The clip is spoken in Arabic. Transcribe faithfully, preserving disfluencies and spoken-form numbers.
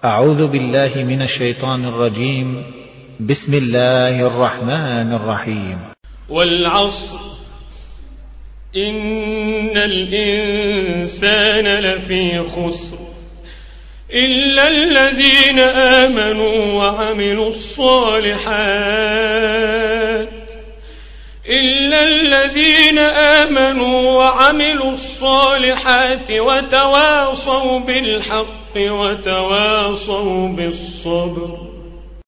أعوذ بالله من الشيطان الرجيم. بسم الله الرحمن الرحيم. والعصر إن الإنسان لفي خسر إلا الذين آمنوا وعملوا الصالحات إلا الذين آمنوا وعملوا الصالحات وتواصوا بالحق وتواصوا بالصبر